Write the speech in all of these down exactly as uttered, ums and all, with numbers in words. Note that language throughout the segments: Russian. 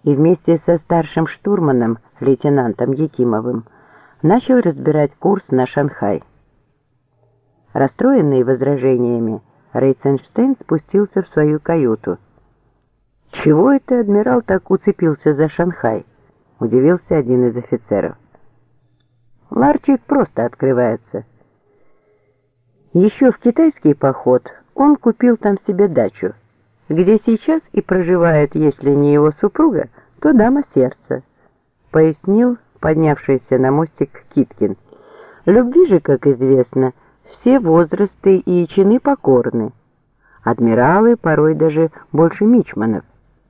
и вместе со старшим штурманом, лейтенантом Якимовым, начал разбирать курс на Шанхай. Расстроенный возражениями, Рейтценштейн спустился в свою каюту. «Чего это адмирал так уцепился за Шанхай?» — удивился один из офицеров. «Ларчик просто открывается. Еще в китайский поход он купил там себе дачу, где сейчас и проживает, если не его супруга, то дама сердца», — пояснил поднявшийся на мостик Киткин. «Любви же, как известно, все возрасты и чины покорны. Адмиралы порой даже больше мичманов.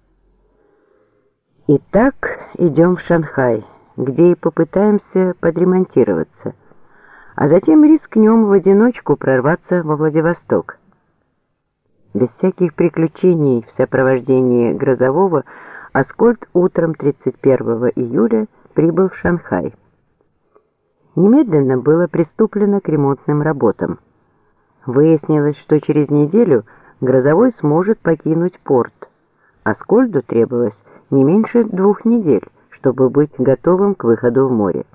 Итак, идем в Шанхай, где и попытаемся подремонтироваться, а затем рискнем в одиночку прорваться во Владивосток». Без всяких приключений в сопровождении Грозового Аскольд утром тридцать первого июля прибыл в Шанхай. Немедленно было приступлено к ремонтным работам. Выяснилось, что через неделю Грозовой сможет покинуть порт. Аскольду требовалось не меньше двух недель, чтобы быть готовым к выходу в море.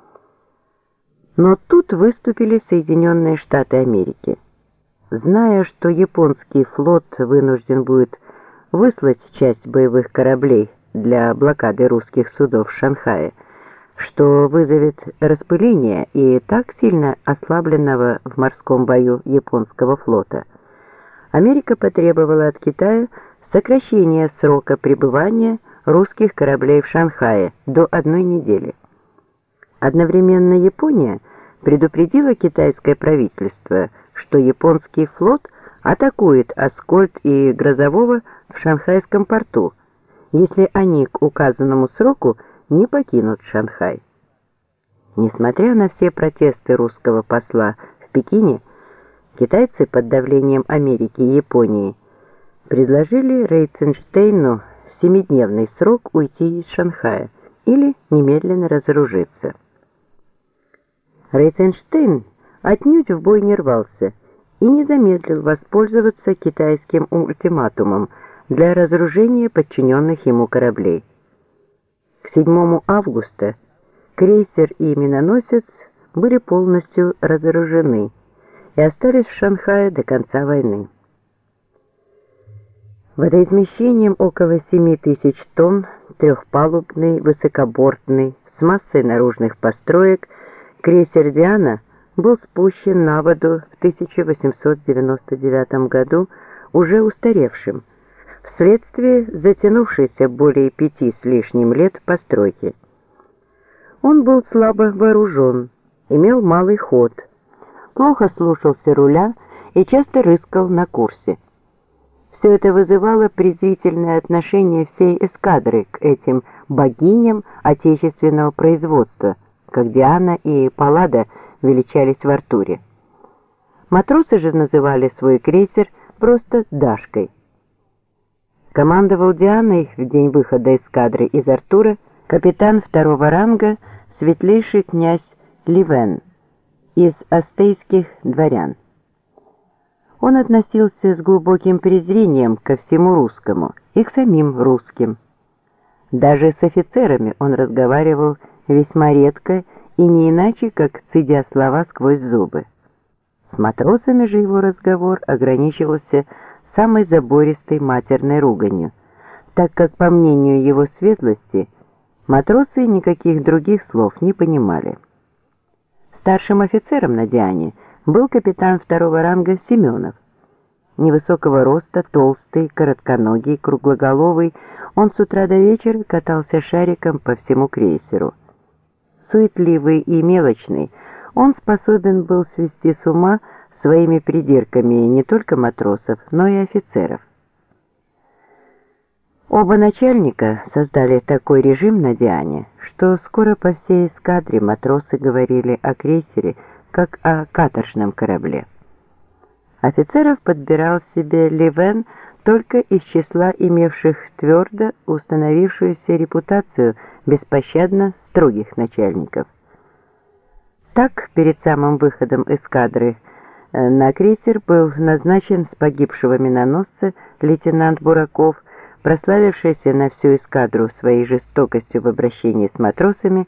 Но тут выступили Соединенные Штаты Америки. Зная, что японский флот вынужден будет выслать часть боевых кораблей для блокады русских судов в Шанхае, что вызовет распыление и так сильно ослабленного в морском бою японского флота, Америка потребовала от Китая сокращения срока пребывания русских кораблей в Шанхае до одной недели. Одновременно Япония предупредила китайское правительство, что японский флот атакует Аскольд и Грозового в Шанхайском порту, если они к указанному сроку не покинут Шанхай. Несмотря на все протесты русского посла в Пекине, китайцы под давлением Америки и Японии предложили Рейтценштейну в семидневный срок уйти из Шанхая или немедленно разоружиться. Рейтценштейн отнюдь в бой не рвался и не замедлил воспользоваться китайским ультиматумом для разоружения подчиненных ему кораблей. К седьмому августа крейсер и миноносец были полностью разоружены и остались в Шанхае до конца войны. Водоизмещением около семи тысяч тонн, трехпалубный, высокобортный, с массой наружных построек, крейсер «Диана» был спущен на воду в тысяча восемьсот девяносто девятом году уже устаревшим, вследствие затянувшейся более пяти с лишним лет постройки. Он был слабо вооружен, имел малый ход, плохо слушался руля и часто рыскал на курсе. Все это вызывало презрительное отношение всей эскадры к этим богиням отечественного производства, как Диана и Паллада величались в Артуре. Матросы же называли свой крейсер просто «Дашкой». Командовал Дианой в день выхода эскадры из Артура капитан второго ранга светлейший князь Ливен из астейских дворян. Он относился с глубоким презрением ко всему русскому и к самим русским. Даже с офицерами он разговаривал весьма редко и не иначе, как цедя слова сквозь зубы. С матросами же его разговор ограничивался самой забористой матерной руганью, так как, по мнению его светлости, матросы никаких других слов не понимали. Старшим офицером на Диане был капитан второго ранга Семенов. Невысокого роста, толстый, коротконогий, круглоголовый, он с утра до вечера катался шариком по всему крейсеру. Суетливый и мелочный, он способен был свести с ума своими придирками не только матросов, но и офицеров. Оба начальника создали такой режим на Диане, что скоро по всей эскадре матросы говорили о крейсере как о каторжном корабле. Офицеров подбирал себе Ливен только из числа имевших твердо установившуюся репутацию беспощадно строгих начальников. Так, перед самым выходом эскадры на крейсер был назначен с погибшего миноносца лейтенант Бураков прославившаяся на всю эскадру своей жестокостью в обращении с матросами,